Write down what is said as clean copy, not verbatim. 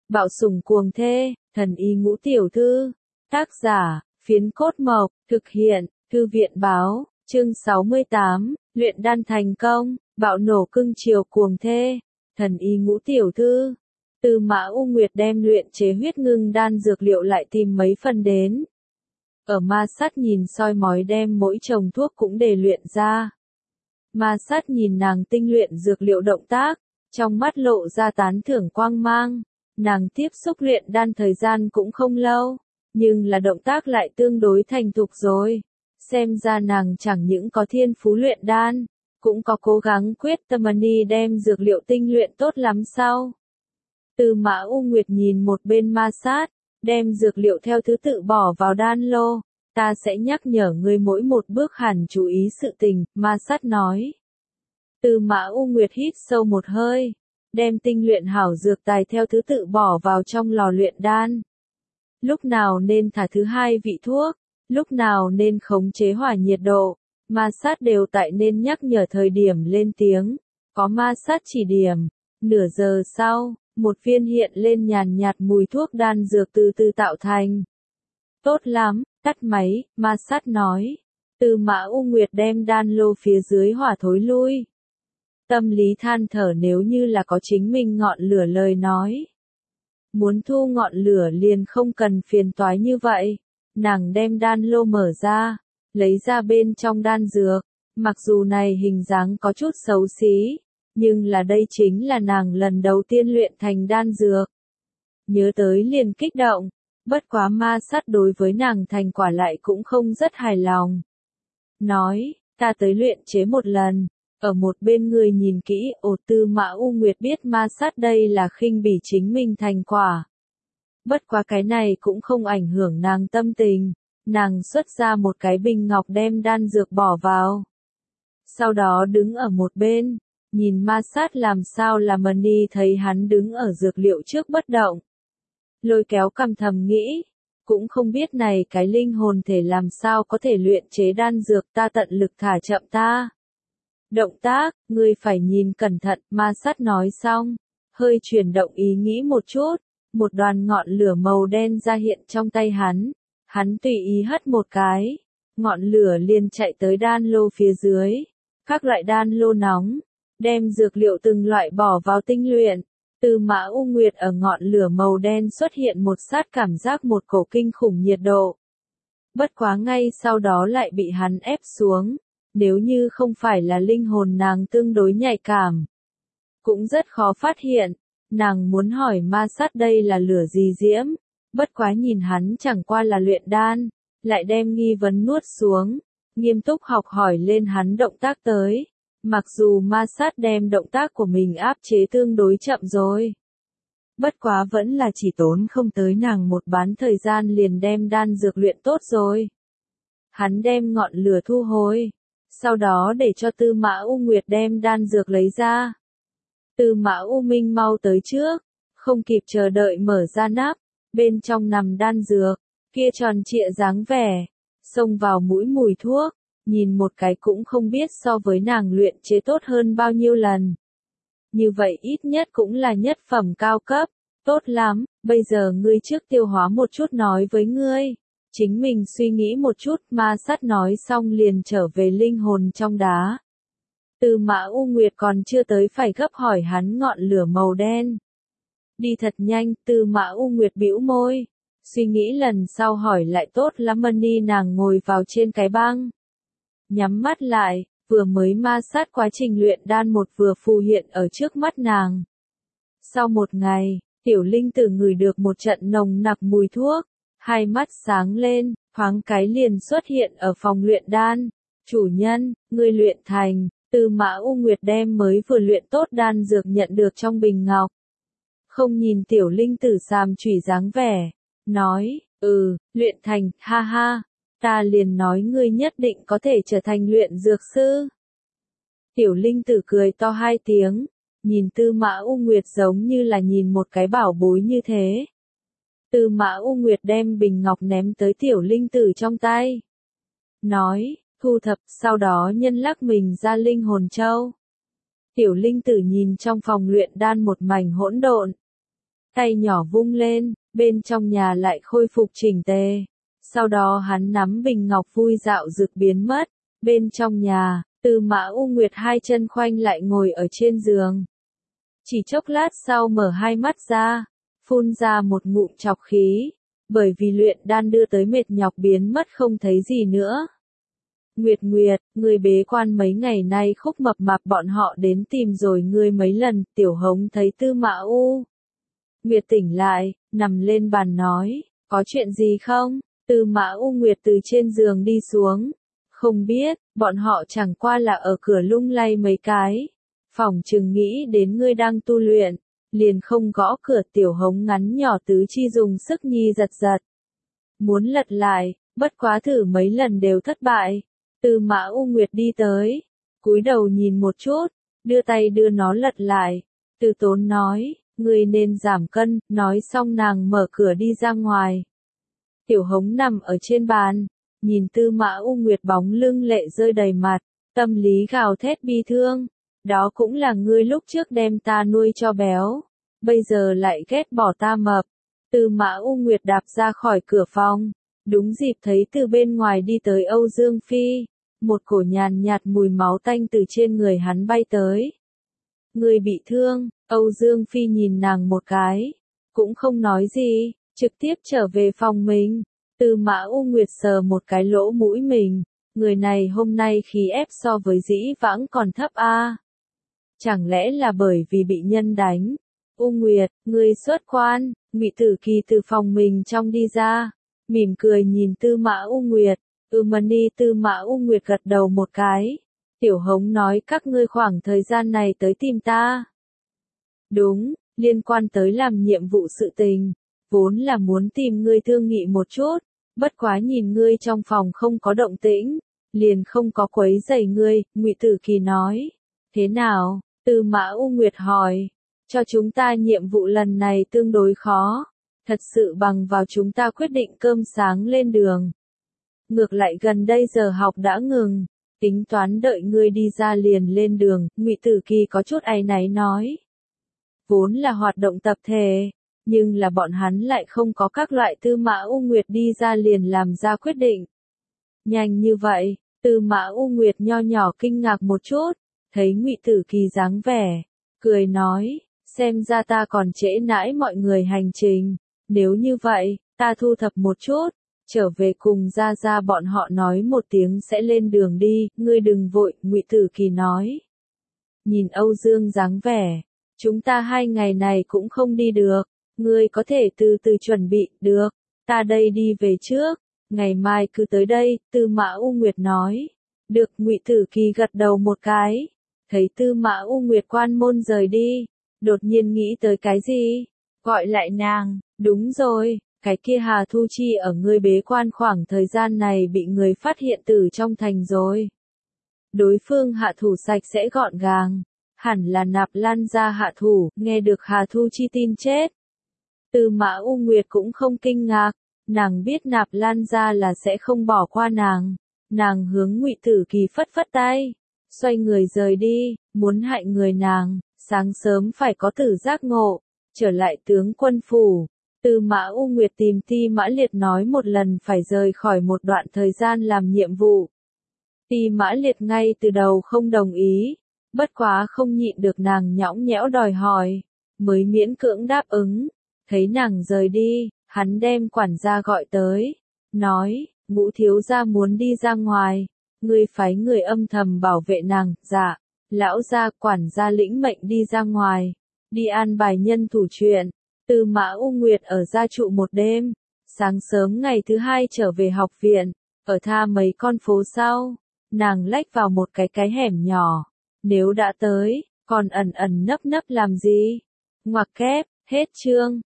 Bạo sủng cuồng thê, thần y ngũ tiểu thư. Tác giả, Phiến Cốt Mộc, thực hiện, Thư viện báo, chương 68, luyện đan thành công, bạo nổ cưng chiều cuồng thê, thần y ngũ tiểu thư. Tư Mã U Nguyệt đem luyện chế huyết ngưng đan dược liệu lại tìm mấy phần đến. Ở ma sát nhìn soi mói đem mỗi chồng thuốc cũng để luyện ra. Ma sát nhìn nàng tinh luyện dược liệu động tác, trong mắt lộ ra tán thưởng quang mang. Nàng tiếp xúc luyện đan thời gian cũng không lâu, nhưng là động tác lại tương đối thành thục rồi. Xem ra nàng chẳng những có thiên phú luyện đan, cũng có cố gắng quyết tâm đem dược liệu tinh luyện tốt lắm sao. Tư Mã U Nguyệt nhìn một bên ma sát, đem dược liệu theo thứ tự bỏ vào đan lô. Ta sẽ nhắc nhở ngươi mỗi một bước hẳn chú ý sự tình, ma sát nói. Tư Mã U Nguyệt hít sâu một hơi, đem tinh luyện hảo dược tài theo thứ tự bỏ vào trong lò luyện đan. Lúc nào nên thả thứ hai vị thuốc, lúc nào nên khống chế hỏa nhiệt độ, ma sát đều tại nên nhắc nhở thời điểm lên tiếng. Có ma sát chỉ điểm, nửa giờ sau, một viên hiện lên nhàn nhạt mùi thuốc đan dược từ từ tạo thành. Tốt lắm, tắt máy, ma sát nói. Tư Mã U Nguyệt đem đan lô phía dưới hỏa thối lui. Tâm lý than thở nếu như là có chính mình ngọn lửa lời nói. Muốn thu ngọn lửa liền không cần phiền toái như vậy. Nàng đem đan lô mở ra, lấy ra bên trong đan dược. Mặc dù này hình dáng có chút xấu xí, nhưng là đây chính là nàng lần đầu tiên luyện thành đan dược. Nhớ tới liền kích động, bất quá ma sát đối với nàng thành quả lại cũng không rất hài lòng. Nói, ta tới luyện chế một lần. Ở một bên người nhìn kỹ, Tư Mã U Nguyệt biết ma sát đây là khinh bỉ chính mình thành quả. Bất quá cái này cũng không ảnh hưởng nàng tâm tình, nàng xuất ra một cái bình ngọc đem đan dược bỏ vào. Sau đó đứng ở một bên, nhìn ma sát làm sao làm thấy hắn đứng ở dược liệu trước bất động. Lôi kéo cằm thầm nghĩ, cũng không biết này cái linh hồn thể làm sao có thể luyện chế đan dược ta tận lực thả chậm ta. Động tác, ngươi phải nhìn cẩn thận, ma sát nói xong, hơi chuyển động ý nghĩ một chút, một đoàn ngọn lửa màu đen ra hiện trong tay hắn tùy ý hất một cái, ngọn lửa liền chạy tới đan lô phía dưới, các loại đan lô nóng, đem dược liệu từng loại bỏ vào tinh luyện. Tư Mã U Nguyệt ở ngọn lửa màu đen xuất hiện một sát cảm giác một cổ kinh khủng nhiệt độ. Bất quá ngay sau đó lại bị hắn ép xuống. Nếu như không phải là linh hồn nàng tương đối nhạy cảm, cũng rất khó phát hiện. Nàng muốn hỏi ma sát đây là lửa gì diễm, bất quá nhìn hắn chẳng qua là luyện đan, lại đem nghi vấn nuốt xuống, nghiêm túc học hỏi lên hắn động tác tới. Mặc dù ma sát đem động tác của mình áp chế tương đối chậm rồi, bất quá vẫn là chỉ tốn không tới nàng một bán thời gian liền đem đan dược luyện tốt rồi. Hắn đem ngọn lửa thu hồi, sau đó để cho Tư Mã U Nguyệt đem đan dược lấy ra. Tư Mã U Minh mau tới trước, không kịp chờ đợi mở ra nắp, bên trong nằm đan dược, kia tròn trịa dáng vẻ, xông vào mũi mùi thuốc, nhìn một cái cũng không biết so với nàng luyện chế tốt hơn bao nhiêu lần. Như vậy ít nhất cũng là nhất phẩm cao cấp, tốt lắm, bây giờ ngươi trước tiêu hóa một chút nói với ngươi. Chính mình suy nghĩ một chút, ma sát nói xong liền trở về linh hồn trong đá. Tư Mã U Nguyệt còn chưa tới phải gấp hỏi hắn ngọn lửa màu đen. Đi thật nhanh, Tư Mã U Nguyệt bĩu môi. Suy nghĩ lần sau hỏi lại tốt lắm. Nàng ngồi vào trên cái băng. Nhắm mắt lại, vừa mới ma sát quá trình luyện đan một vừa phù hiện ở trước mắt nàng. Sau một ngày, tiểu linh tử ngửi được một trận nồng nặc mùi thuốc. Hai mắt sáng lên, thoáng cái liền xuất hiện ở phòng luyện đan. Chủ nhân, ngươi luyện thành. Tư Mã U Nguyệt đem mới vừa luyện tốt đan dược nhận được trong bình ngọc. Không nhìn tiểu linh tử xàm chủy dáng vẻ. Nói, luyện thành, ha ha. Ta liền nói ngươi nhất định có thể trở thành luyện dược sư. Tiểu linh tử cười to hai tiếng. Nhìn Tư Mã U Nguyệt giống như là nhìn một cái bảo bối như thế. Tư Mã U Nguyệt đem bình ngọc ném tới tiểu linh tử trong tay. Nói, thu thập, sau đó nhân lắc mình ra linh hồn châu. Tiểu linh tử nhìn trong phòng luyện đan một mảnh hỗn độn. tay nhỏ vung lên, bên trong nhà lại khôi phục chỉnh tề. Sau đó hắn nắm bình ngọc vui dạo rực biến mất. Bên trong nhà, Tư Mã U Nguyệt hai chân khoanh lại ngồi ở trên giường. Chỉ chốc lát sau mở hai mắt ra, phun ra một ngụm trọc khí, bởi vì luyện đan đưa tới mệt nhọc biến mất không thấy gì nữa. Nguyệt Nguyệt, người bế quan mấy ngày nay Khúc Mập Mạp bọn họ đến tìm rồi ngươi mấy lần, Tiểu Hống thấy Tư Mã U Nguyệt tỉnh lại, nằm lên bàn nói, có chuyện gì không? Tư Mã U Nguyệt từ trên giường đi xuống. Không biết, bọn họ chẳng qua là ở cửa lung lay mấy cái. Phỏng chừng nghĩ đến ngươi đang tu luyện, liền không gõ cửa. Tiểu Hống ngắn nhỏ tứ chi dùng sức nhi giật giật. Muốn lật lại, bất quá thử mấy lần đều thất bại. Tư Mã U Nguyệt đi tới, cúi đầu nhìn một chút, đưa tay đưa nó lật lại. Từ Tốn nói, ngươi nên giảm cân, nói xong nàng mở cửa đi ra ngoài. Tiểu Hống nằm ở trên bàn, nhìn Tư Mã U Nguyệt bóng lưng lệ rơi đầy mặt, tâm lý gào thét bi thương. Đó cũng là ngươi lúc trước đem ta nuôi cho béo, bây giờ lại ghét bỏ ta mập. Tư Mã U Nguyệt đạp ra khỏi cửa phòng, đúng dịp thấy từ bên ngoài đi tới Âu Dương Phi, một cổ nhàn nhạt mùi máu tanh từ trên người hắn bay tới. Ngươi bị thương, Âu Dương Phi nhìn nàng một cái, cũng không nói gì, trực tiếp trở về phòng mình. Tư Mã U Nguyệt sờ một cái lỗ mũi mình, người này hôm nay khí ép so với dĩ vãng còn thấp a. Chẳng lẽ là bởi vì bị nhân đánh? U Nguyệt, ngươi xuất quan. Ngụy Tử Kỳ từ phòng mình trong đi ra, mỉm cười nhìn Tư Mã U Nguyệt. Mani. Tư Mã U Nguyệt gật đầu một cái. Tiểu Hống nói các ngươi khoảng thời gian này tới tìm ta. Đúng, liên quan tới làm nhiệm vụ sự tình, vốn là muốn tìm ngươi thương nghị một chút, bất quá nhìn ngươi trong phòng không có động tĩnh, liền không có quấy rầy ngươi. Ngụy Tử Kỳ nói. Thế nào? Tư Mã U Nguyệt hỏi. Cho chúng ta nhiệm vụ lần này tương đối khó, thật sự bằng vào chúng ta quyết định cơm sáng lên đường. Ngược lại gần đây giờ học đã ngừng, tính toán đợi ngươi đi ra liền lên đường. Ngụy Tử Kỳ có chút áy náy nói. Vốn là hoạt động tập thể, nhưng là bọn hắn lại không có các loại. Tư Mã U Nguyệt đi ra liền làm ra quyết định. Nhanh như vậy? Tư Mã U Nguyệt nho nhỏ kinh ngạc một chút, thấy Ngụy Tử Kỳ dáng vẻ, cười nói, xem ra ta còn trễ nãi mọi người hành trình, nếu như vậy, ta thu thập một chút, trở về cùng ra ra bọn họ nói một tiếng sẽ lên đường đi. Ngươi đừng vội. Ngụy Tử Kỳ nói. Nhìn Âu Dương dáng vẻ, chúng ta 2 ngày này cũng không đi được, ngươi có thể từ từ chuẩn bị. Được, ta đây đi về trước, ngày mai cứ tới đây. Tư Mã U Nguyệt nói. Được. Ngụy Tử Kỳ gật đầu một cái, thấy Tư Mã U Nguyệt quan môn rời đi, đột nhiên nghĩ tới cái gì, gọi lại nàng. Đúng rồi, cái kia Hà Thu Chi ở ngươi bế quan khoảng thời gian này bị người phát hiện từ trong thành rồi. Đối phương hạ thủ sạch sẽ gọn gàng, hẳn là Nạp Lan gia hạ thủ. Nghe được Hà Thu Chi tin chết, Tư Mã U Nguyệt cũng không kinh ngạc, nàng biết Nạp Lan gia là sẽ không bỏ qua nàng. Nàng hướng Ngụy Tử Kỳ phất phất tay, xoay người rời đi. Muốn hại người nàng, sáng sớm phải có tử giác ngộ. Trở lại tướng quân phủ, Tư Mã U Nguyệt tìm Ti Mã Liệt nói một lần phải rời khỏi một đoạn thời gian làm nhiệm vụ. Ti Mã Liệt ngay từ đầu không đồng ý, bất quá không nhịn được nàng nhõng nhẽo đòi hỏi, mới miễn cưỡng đáp ứng. Thấy nàng rời đi, hắn đem quản gia gọi tới, nói, Ngũ thiếu gia muốn đi ra ngoài, ngươi phái người âm thầm bảo vệ nàng. Dạ. Lão gia. Quản gia lĩnh mệnh đi ra ngoài, đi an bài nhân thủ chuyện. Tư Mã U Nguyệt ở gia trụ một đêm, sáng sớm ngày thứ 2 trở về học viện, ở tha mấy con phố sau, nàng lách vào một cái hẻm nhỏ. Nếu đã tới, còn ẩn ẩn nấp nấp làm gì? Ngoặc kép, hết chương.